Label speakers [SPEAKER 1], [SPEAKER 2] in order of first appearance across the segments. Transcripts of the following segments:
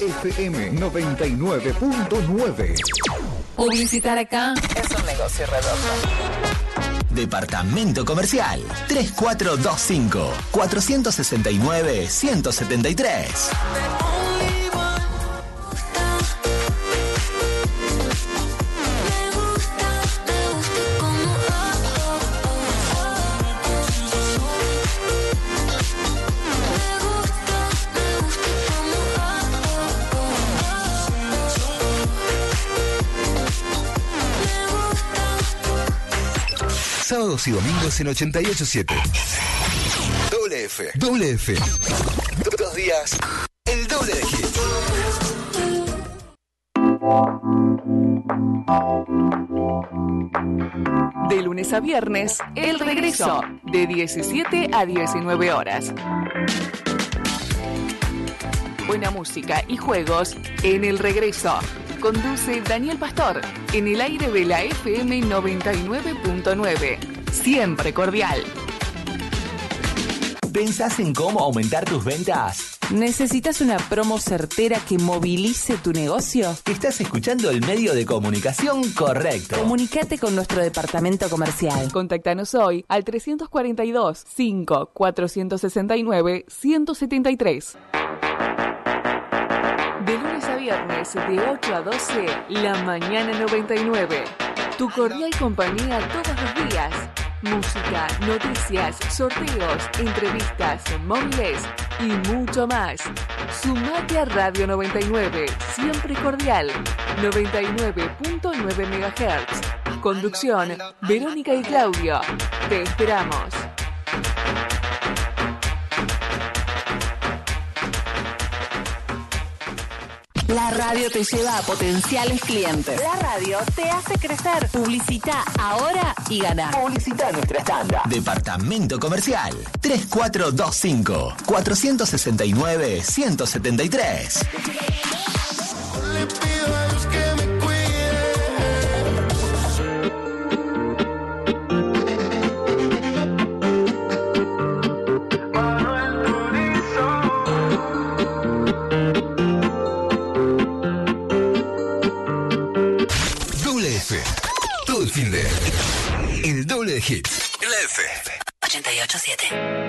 [SPEAKER 1] FM 99.9.
[SPEAKER 2] Publicitar acá es un negocio redondo.
[SPEAKER 3] Departamento Comercial 3425 469 173.
[SPEAKER 1] Sábados y domingos en 88.7. Doble F. 2 días, el doble de hits.
[SPEAKER 2] De lunes a viernes, El Regreso, de 17 a 19 horas. Buena música y juegos en El Regreso. Conduce Daniel Pastor, en el aire de la FM 99.9. Siempre cordial.
[SPEAKER 3] ¿Pensás en cómo aumentar tus ventas?
[SPEAKER 4] ¿Necesitas una promo certera que movilice tu negocio?
[SPEAKER 3] Estás escuchando el medio de comunicación correcto.
[SPEAKER 4] Comunicate con nuestro departamento comercial.
[SPEAKER 2] Contáctanos hoy al 342 5 469 173. De lunes a viernes, de 8 a 12, La Mañana 99. Tu cordial compañía todos los días. Música, noticias, sorteos, entrevistas, móviles y mucho más. Sumate a Radio 99, siempre cordial. 99.9 MHz. Conducción, Verónica y Claudio. Te esperamos.
[SPEAKER 4] La radio te lleva a potenciales clientes. La radio te hace crecer. Publicita ahora y gana.
[SPEAKER 3] Publicita nuestra tanda. Departamento Comercial 3425 469 173.
[SPEAKER 5] Le pido a Dios que me
[SPEAKER 1] El doble de hits. La F.
[SPEAKER 4] 88.7.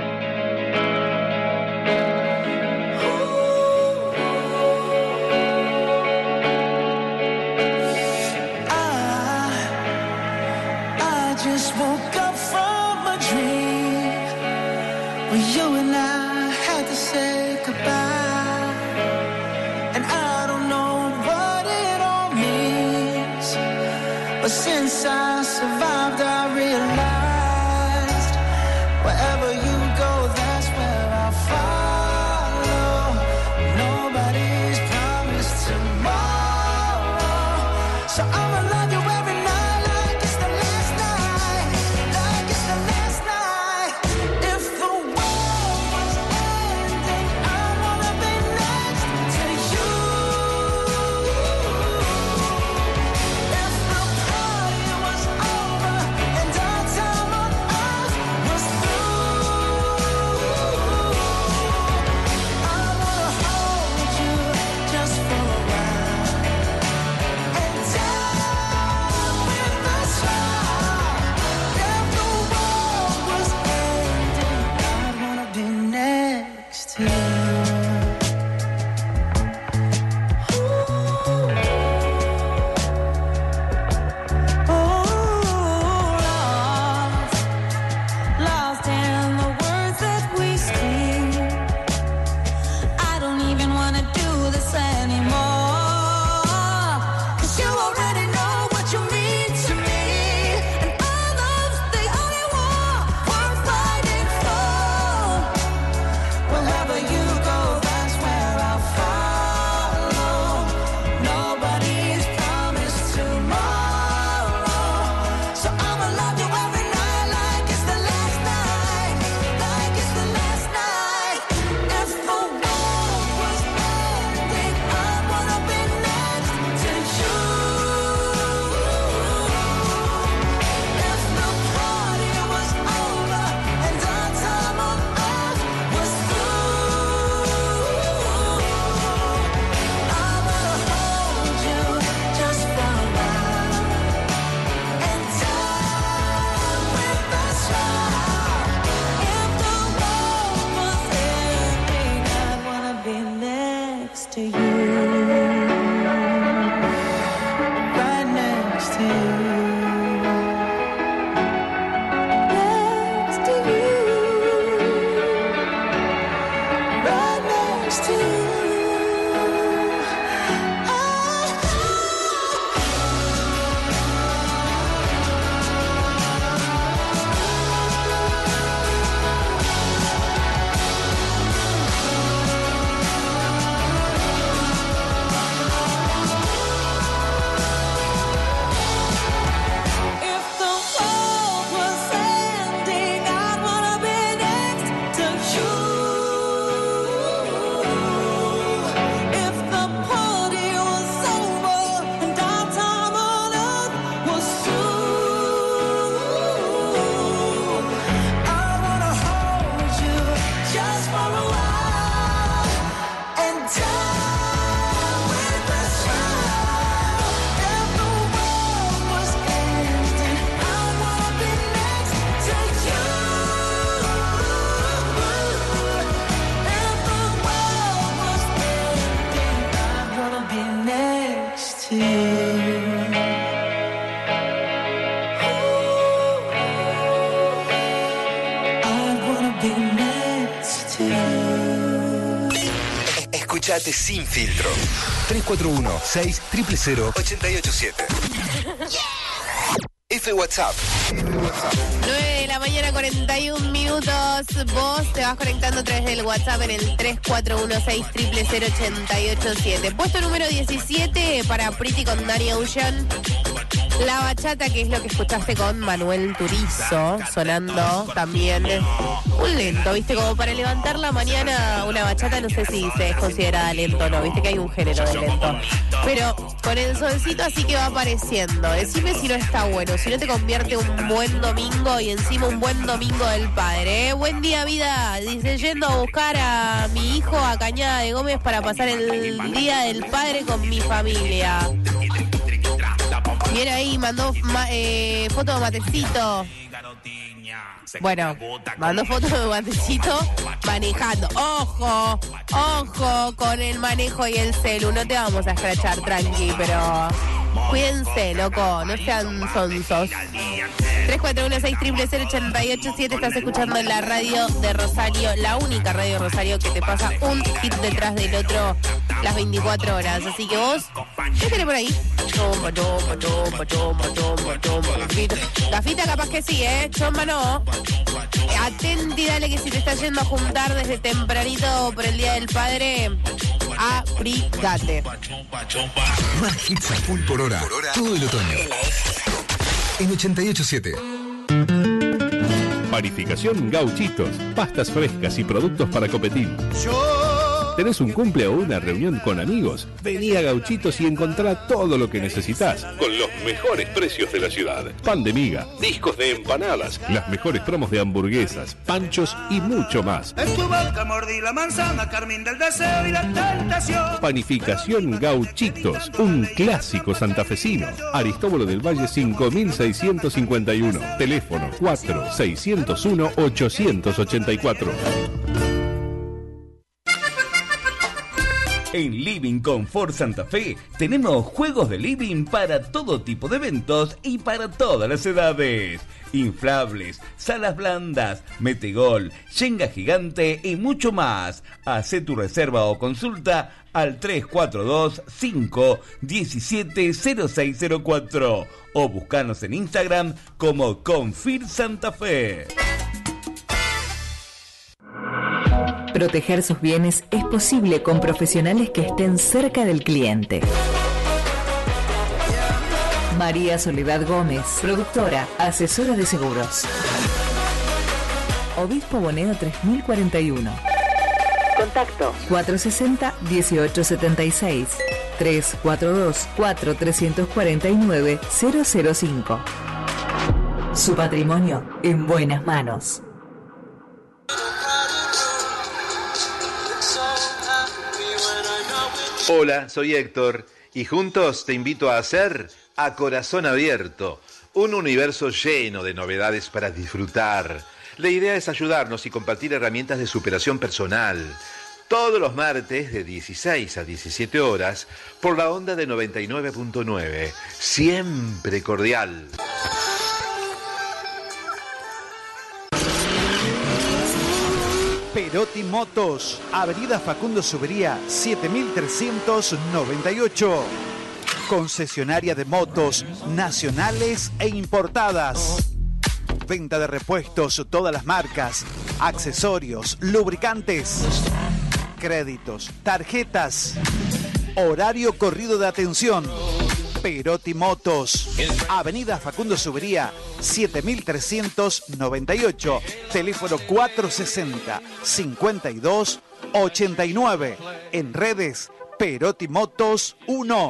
[SPEAKER 5] I just woke up from a dream where you and I had to say goodbye, and I don't know what it all means, but since I survived I realized wherever you go that's where I'll follow. Nobody's promised tomorrow, so I'ma love you every night like it's the last night, like it's the last night. If the world was ending, I wanna be next to you. If the party was over and our time next to you. Right next to you.
[SPEAKER 1] Escuchate sin filtro. 341-600-887. F WhatsApp.
[SPEAKER 6] 9 de la mañana, 41 minutos. Vos te vas conectando a través del WhatsApp en el 341-600-887. Puesto número 17 para Pretty con Danny Ocean. La bachata, que es lo que escuchaste con Manuel Turizo, sonando también un lento, ¿viste? Como para levantar la mañana, una bachata, no sé si se es considerada lento o no, ¿viste? Que hay un género de lento. Pero con el solcito así que va apareciendo. Decime si no está bueno, si no te convierte un buen domingo y encima un buen domingo del padre, ¿eh? Buen día, vida. Dice, yendo a buscar a mi hijo a Cañada de Gómez para pasar el día del padre con mi familia. Viene ahí, mandó foto de matecito. Bueno, mandó foto de matecito manejando. Ojo, ojo con el manejo y el celu. No te vamos a escrachar, tranqui, pero cuídense, loco, no sean sonsos. 341-600-887. Estás escuchando en la radio de Rosario, la única radio de Rosario que te pasa un hit detrás del otro las 24 horas. Así que vos, ¿qué tenés por ahí? Gafita capaz que sí, chomba no. Atenti, dale, que si te estás yendo a juntar desde tempranito por el Día del Padre, abrigate.
[SPEAKER 1] Más hits a full por hora. Todo el otoño. En 88.7.
[SPEAKER 7] Panificación Gauchitos, pastas frescas y productos para copetín. ¿Tenés un cumple o una reunión con amigos? Vení a Gauchitos y encontrá todo lo que necesitas, con los mejores precios de la ciudad. Pan de miga, discos de empanadas, las mejores promos de hamburguesas, panchos y mucho más.
[SPEAKER 8] En tu boca mordí la manzana, carmín del deseo y la tentación.
[SPEAKER 7] Panificación Gauchitos, un clásico santafesino. Aristóbulo del Valle 5651. Teléfono 4-601-884.
[SPEAKER 9] En Living Confort Santa Fe tenemos juegos de living para todo tipo de eventos y para todas las edades. Inflables, salas blandas, metegol, yenga gigante y mucho más. Hacé tu reserva o consulta al 342-517-0604 o buscanos en Instagram como Confir Santa Fe.
[SPEAKER 4] Proteger sus bienes es posible con profesionales que estén cerca del cliente. María Soledad Gómez, productora, asesora de seguros. Obispo Boneo 3041. Contacto 460-1876 342-4349-005. Su patrimonio en buenas manos.
[SPEAKER 10] Hola, soy Héctor y juntos te invito a hacer A Corazón Abierto, un universo lleno de novedades para disfrutar. La idea es ayudarnos y compartir herramientas de superación personal. Todos los martes de 16 a 17 horas por la onda de 99.9. Siempre cordial.
[SPEAKER 11] Perotti Motos, Avenida Facundo Subería, 7398. Concesionaria de motos nacionales e importadas. Venta de repuestos, todas las marcas, accesorios, lubricantes, créditos, tarjetas. Horario corrido de atención. Perotti Motos, Avenida Facundo Subería, 7398, teléfono 460-5289. En redes, Perotti Motos 1.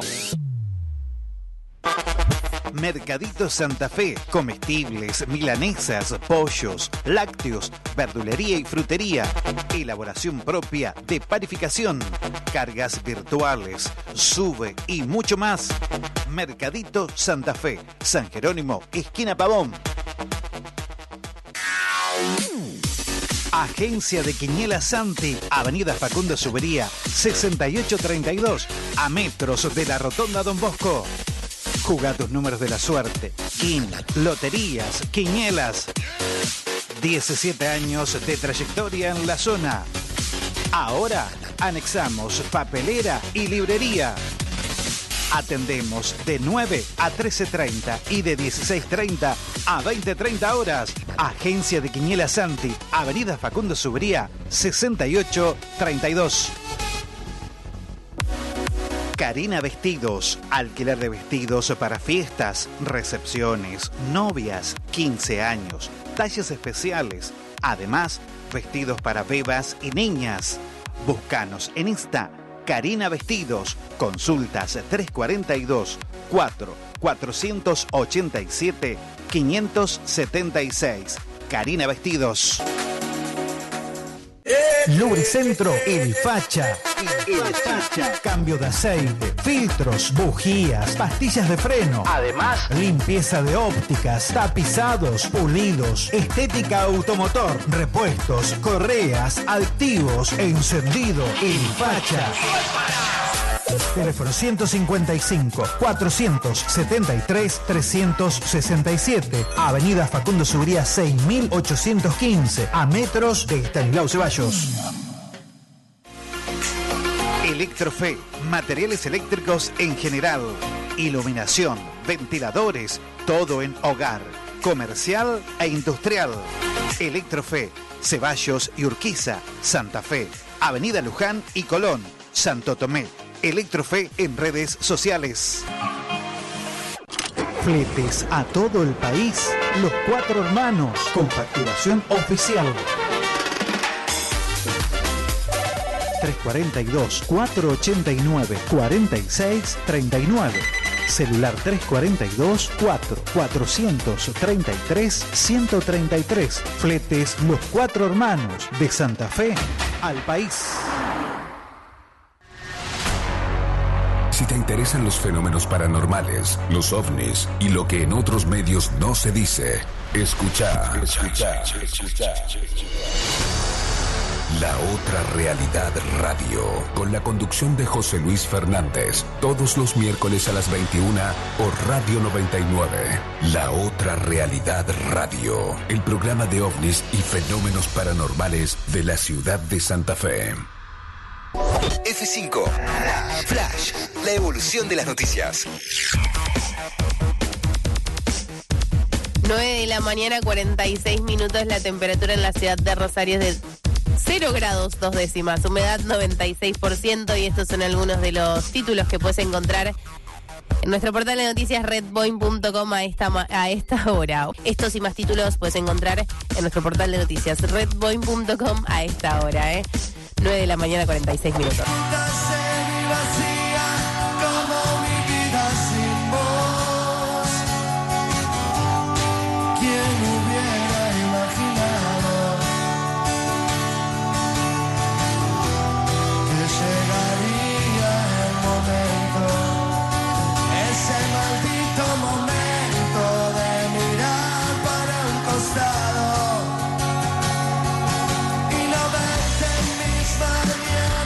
[SPEAKER 11] Mercadito Santa Fe, comestibles, milanesas, pollos, lácteos, verdulería y frutería, elaboración propia de panificación, cargas virtuales, sube y mucho más. Mercadito Santa Fe, San Jerónimo, esquina Pavón. Agencia de Quiniela Santi, Avenida Facundo Subería, 6832, a metros de la Rotonda Don Bosco. Jugá tus números de la suerte. King, loterías, quinielas. 17 años de trayectoria en la zona. Ahora anexamos papelera y librería. Atendemos de 9 a 13:30 y de 16:30 a 20:30 horas. Agencia de Quiniela Santi, Avenida Facundo Subería, 6832. Karina Vestidos, alquiler de vestidos para fiestas, recepciones, novias, 15 años, talles especiales, además vestidos para bebas y niñas. Búscanos en Insta, Karina Vestidos, consultas 342-487-576. Karina Vestidos. Lubricentro El Facha. El Facha. Cambio de aceite, filtros, bujías, pastillas de freno. Además, limpieza de ópticas, tapizados, pulidos, estética automotor, repuestos, correas, adictivos, encendido. El Facha. Teléfono 155-473-367. Avenida Facundo Subería 6815. A metros de Estanislao Ceballos. Electrofe. Materiales eléctricos en general. Iluminación, ventiladores. Todo en hogar. Comercial e industrial. Electrofe. Ceballos y Urquiza. Santa Fe. Avenida Luján y Colón. Santo Tomé. Electrofe en redes sociales. Fletes a todo el país. Los Cuatro Hermanos. Con facturación oficial. 342-489-4639. Celular 342-433-133. Fletes Los Cuatro Hermanos. De Santa Fe al país.
[SPEAKER 1] Si te interesan los fenómenos paranormales, los ovnis y lo que en otros medios no se dice, escucha. La Otra Realidad Radio, con la conducción de José Luis Fernández, todos los miércoles a las 21 por Radio 99. La Otra Realidad Radio, el programa de ovnis y fenómenos paranormales de la ciudad de Santa Fe.
[SPEAKER 12] F5 Flash, la evolución de las noticias.
[SPEAKER 6] 9 de la mañana, 46 minutos, la temperatura en la ciudad de Rosario es de 0 grados 2 décimas, humedad 96%, y estos son algunos de los títulos que puedes encontrar en nuestro portal de noticias redboin.com a esta hora. Estos y más títulos puedes encontrar en nuestro portal de noticias redboin.com a esta hora, 9 de la mañana, 46 minutos.
[SPEAKER 5] Y no verte en mis mañanas.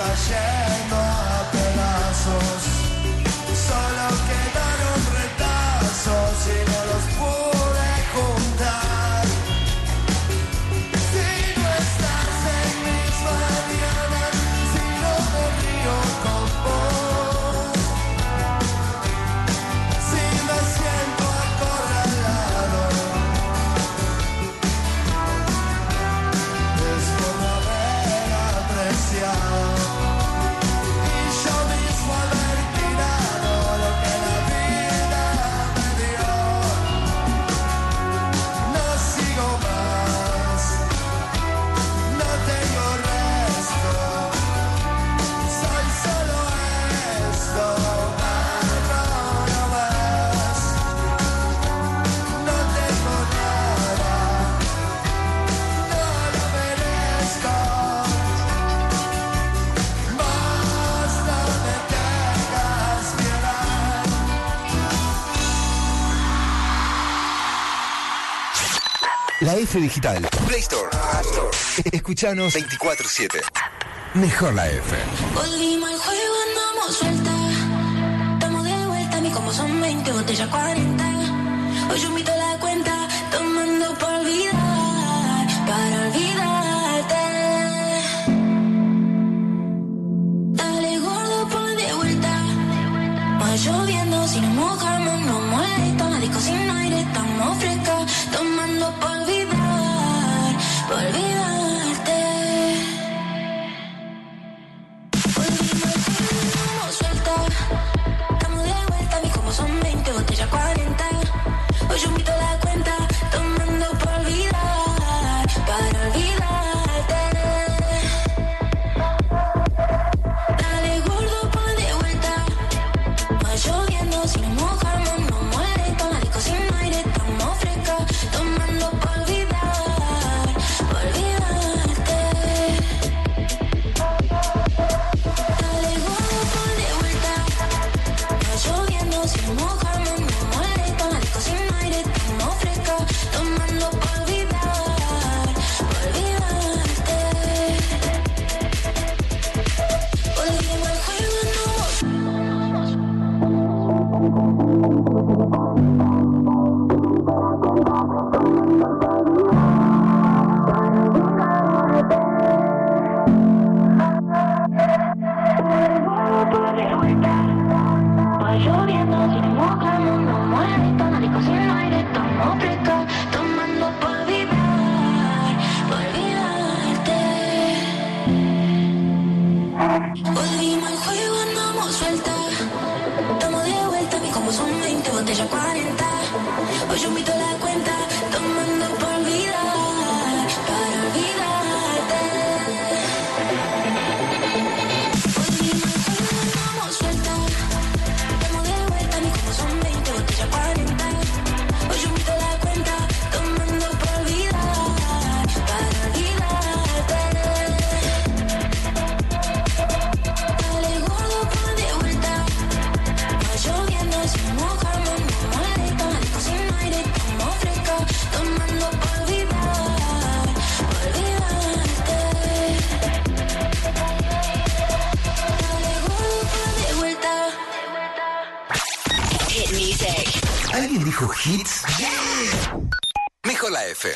[SPEAKER 5] cayendo a pedazos. Solo quedaron retazos y no los pude juntar. Si no estás en mis mañanas, si no me río con vos, si me siento acorralado, es por no haber apreciado.
[SPEAKER 12] La F Digital. Play Store. App Store. Escuchanos 24/7. Mejor la F.
[SPEAKER 13] Volvimos al juego, andamos suelta. Estamos de vuelta, a mí como son 20, botella 40. Hoy yo invito a la cuenta, tomando por olvidar, para olvidarte. Dale gordo, pon de vuelta. Va lloviendo, si nos mojamos, no molesta. La disco sin aire, estamos frescas, tomando por olvidar, por olvidarte. Volvimos al juego, andamos suelta. Estamos de vuelta, a mí como son 20, botella 40. Hoy yo invito a la cuenta, tomando por olvidar, para olvidarte. Dale gordo, pon de vuelta. Va lloviendo, si nos mojamos, no molesta. La disco sin aire, estamos frescas, tomando por olvidar, por olvidarte. Dale gordo, pon de vuelta. Va lloviendo, si nos mojamos, no molesta. La disco sin aire, estamos frescas, tomando por olvidar, por olvidarte. Volvimos al juego, va lloviendo, si nos mojamos, no molesta. La disco sin aire, estamos frescas, tomando por olvidar, por olvidarte. Volvimos al juego, andamos suelta. Estamos de vuelta, a mí como son 20, botella 40. Hoy yo invito a la cuenta, tomando por olvidar, para olvidarte. Volvimos al juego, andamos suelta. Estamos de vuelta, a mí como son 20, botella 40. Hoy yo invito a la cuenta, tomando por olvidar, para olvidarte. Dale gordo, pon de vuelta. Va lloviendo, si nos mojamos, no molesta. La disco sin aire, estamos frescas, tomando por olvidar, por olvidarte. Dale gordo, pon de vuelta.
[SPEAKER 12] Hit music. ¿Alguien dijo hits? Mejor la F.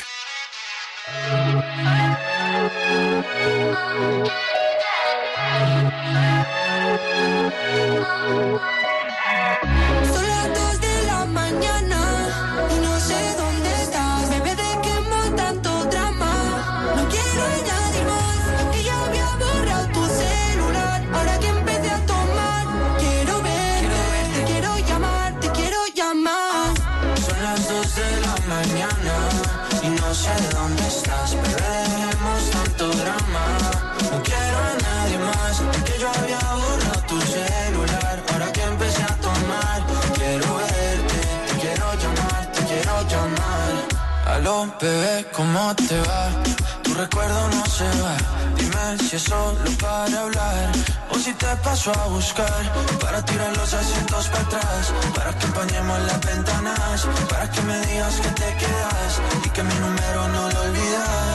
[SPEAKER 5] Son las 2 de la mañana y no sé dónde estás. Bebé, ¿de qué más tanto drama? No quiero añadir más, que ya había borrado tu celular. Ahora que empecé a tomar, quiero verte, quiero llamar, te quiero llamar.
[SPEAKER 14] Son las 2 de la mañana y no sé dónde estás. Bebé, dejemos tanto drama. No quiero a nadie más, porque yo había borrado tu celular. Ahora que empecé a tomar, quiero verte, te quiero llamar, te quiero llamar. Aló, bebé, ¿cómo te va? Tu recuerdo no se va. Dime si es solo para hablar o si te paso a buscar, para tirar los asientos para atrás, para que empañemos las ventanas, para que me digas que te quedas y que mi número no lo olvidas, para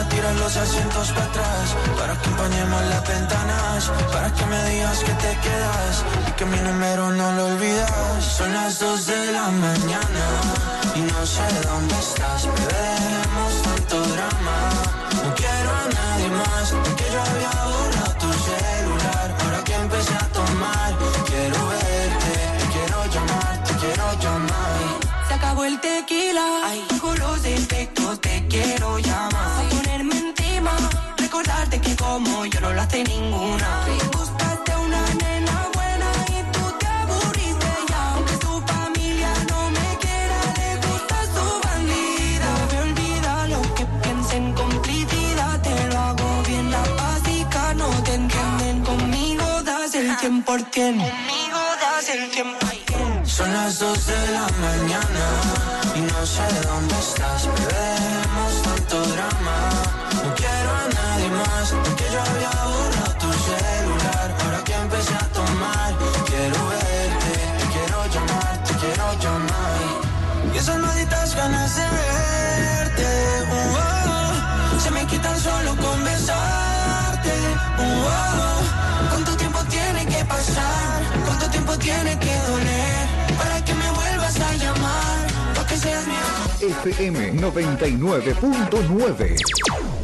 [SPEAKER 14] tiras los asientos para atrás, para que empañemos las ventanas, para que me digas que te quedas y que mi número no lo olvidas. Son las 2 de la mañana y no sé dónde estás, bebé, dejemos tanto drama. No quiero a nadie más, porque yo había borrado tu celular. Ahora que empecé a tomar, quiero verte, te quiero llamar, te quiero llamar.
[SPEAKER 5] Se acabó el tequila, con los defectos te quiero llamar. A ponerme encima, recordarte que como yo no lo hace ninguna. Buscaste una nena buena y tú te aburriste ya. Aunque su familia no me quiera, le gusta su bandida. No me olvida lo que piensen, complicidad. Te lo hago bien, la básica no te entienden. Conmigo das el 100%. Conmigo das el 100%.
[SPEAKER 14] Son las 2 de la mañana y no sé dónde estás, bebé, dejemos tanto drama. No quiero a nadie más, porque yo había borrado tu celular. Ahora que empecé a tomar, quiero verte, te quiero llamar, te quiero llamar.
[SPEAKER 5] Y esas malditas ganas de verte, se me quitan solo con besarte. ¿Cuánto tiempo tiene que pasar? ¿Cuánto tiempo tiene que doler? Para que me vuelvas a llamar, para que seas mío.
[SPEAKER 15] FM 99.9